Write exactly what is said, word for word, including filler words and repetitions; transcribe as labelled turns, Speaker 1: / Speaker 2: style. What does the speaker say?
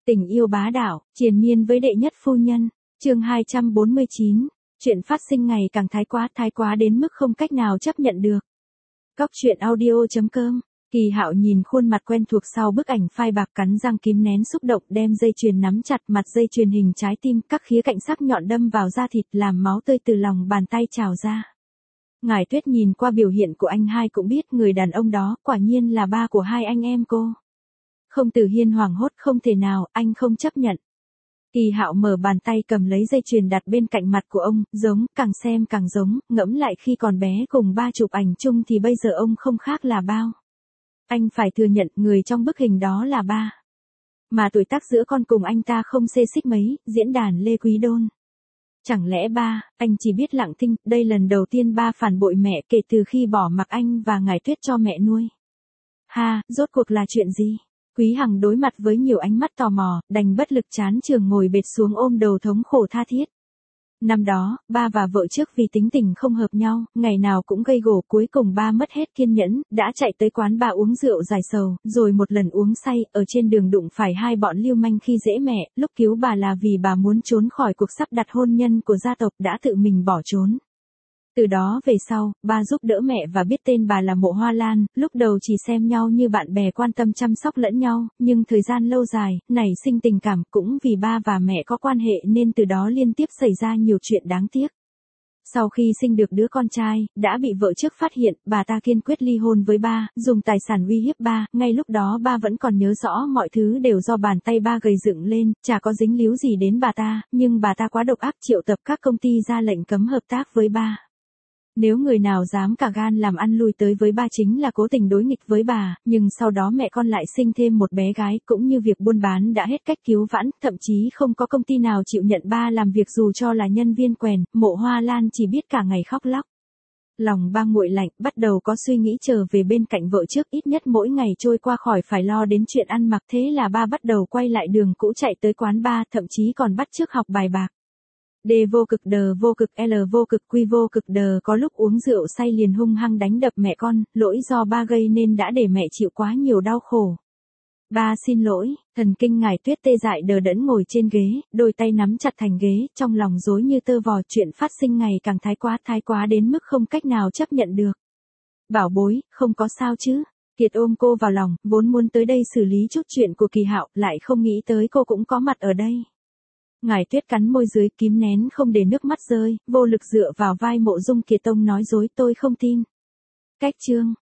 Speaker 1: Tình yêu bá đạo, triền miên với đệ nhất phu nhân. Chương hai trăm bốn mươi chín. Chuyện phát sinh ngày càng thái quá, thái quá đến mức không cách nào chấp nhận được. Cóc truyện audio chấm com. Kỳ Hạo nhìn khuôn mặt quen thuộc sau bức ảnh phai bạc, cắn răng kìm nén xúc động, đem dây chuyền nắm chặt, mặt dây chuyền hình trái tim, các khía cạnh sắc nhọn đâm vào da thịt, làm máu tươi từ lòng bàn tay trào ra. Ngải Tuyết nhìn qua biểu hiện của anh hai cũng biết người đàn ông đó quả nhiên là ba của hai anh em cô. Không Tử Hiên hoảng hốt, không thể nào, anh không chấp nhận. Kỳ Hạo mở bàn tay cầm lấy dây chuyền đặt bên cạnh mặt của ông, giống, càng xem càng giống, ngẫm lại khi còn bé cùng ba chụp ảnh chung thì bây giờ ông không khác là bao. Anh phải thừa nhận người trong bức hình đó là ba. Mà tuổi tác giữa con cùng anh ta không xê xích mấy, diễn đàn Lê Quý Đôn. Chẳng lẽ ba, anh chỉ biết lặng thinh, đây lần đầu tiên ba phản bội mẹ kể từ khi bỏ mặc anh và Ngải Tuyết cho mẹ nuôi. Ha, rốt cuộc là chuyện gì? Quý Hằng đối mặt với nhiều ánh mắt tò mò, đành bất lực chán trường ngồi bệt xuống ôm đầu thống khổ tha thiết. Năm đó, ba và vợ trước vì tính tình không hợp nhau, ngày nào cũng gây gổ, cuối cùng ba mất hết kiên nhẫn, đã chạy tới quán ba uống rượu giải sầu, rồi một lần uống say, ở trên đường đụng phải hai bọn lưu manh khi dễ mẹ, lúc cứu bà là vì bà muốn trốn khỏi cuộc sắp đặt hôn nhân của gia tộc, đã tự mình bỏ trốn. Từ đó về sau, ba giúp đỡ mẹ và biết tên bà là Mộ Hoa Lan, lúc đầu chỉ xem nhau như bạn bè quan tâm chăm sóc lẫn nhau, nhưng thời gian lâu dài, nảy sinh tình cảm, cũng vì ba và mẹ có quan hệ nên từ đó liên tiếp xảy ra nhiều chuyện đáng tiếc. Sau khi sinh được đứa con trai, đã bị vợ trước phát hiện, bà ta kiên quyết ly hôn với ba, dùng tài sản uy hiếp ba, ngay lúc đó ba vẫn còn nhớ rõ mọi thứ đều do bàn tay ba gầy dựng lên, chả có dính líu gì đến bà ta, nhưng bà ta quá độc ác, triệu tập các công ty ra lệnh cấm hợp tác với ba. Nếu người nào dám cả gan làm ăn lui tới với ba chính là cố tình đối nghịch với bà, nhưng sau đó mẹ con lại sinh thêm một bé gái, cũng như việc buôn bán đã hết cách cứu vãn, thậm chí không có công ty nào chịu nhận ba làm việc dù cho là nhân viên quèn, Mộ Hoa Lan chỉ biết cả ngày khóc lóc. Lòng ba nguội lạnh, bắt đầu có suy nghĩ trở về bên cạnh vợ trước, ít nhất mỗi ngày trôi qua khỏi phải lo đến chuyện ăn mặc, thế là ba bắt đầu quay lại đường cũ, chạy tới quán bar, thậm chí còn bắt chước học bài bạc. D vô cực đờ vô cực L vô cực quy vô cực đờ, có lúc uống rượu say liền hung hăng đánh đập mẹ con, lỗi do ba gây nên đã để mẹ chịu quá nhiều đau khổ. Ba xin lỗi. Thần kinh Ngải Tuyết tê dại đờ đẫn ngồi trên ghế, đôi tay nắm chặt thành ghế, trong lòng rối như tơ vò, chuyện phát sinh ngày càng thái quá, thái quá đến mức không cách nào chấp nhận được. Bảo bối, không có sao chứ? Kiệt ôm cô vào lòng, vốn muốn tới đây xử lý chút chuyện của Kỳ Hạo, lại không nghĩ tới cô cũng có mặt ở đây. Ngải Tuyết cắn môi dưới, kìm nén không để nước mắt rơi, vô lực dựa vào vai Mộ Dung Kiệt Tông nói dối, tôi không tin. Cách chương.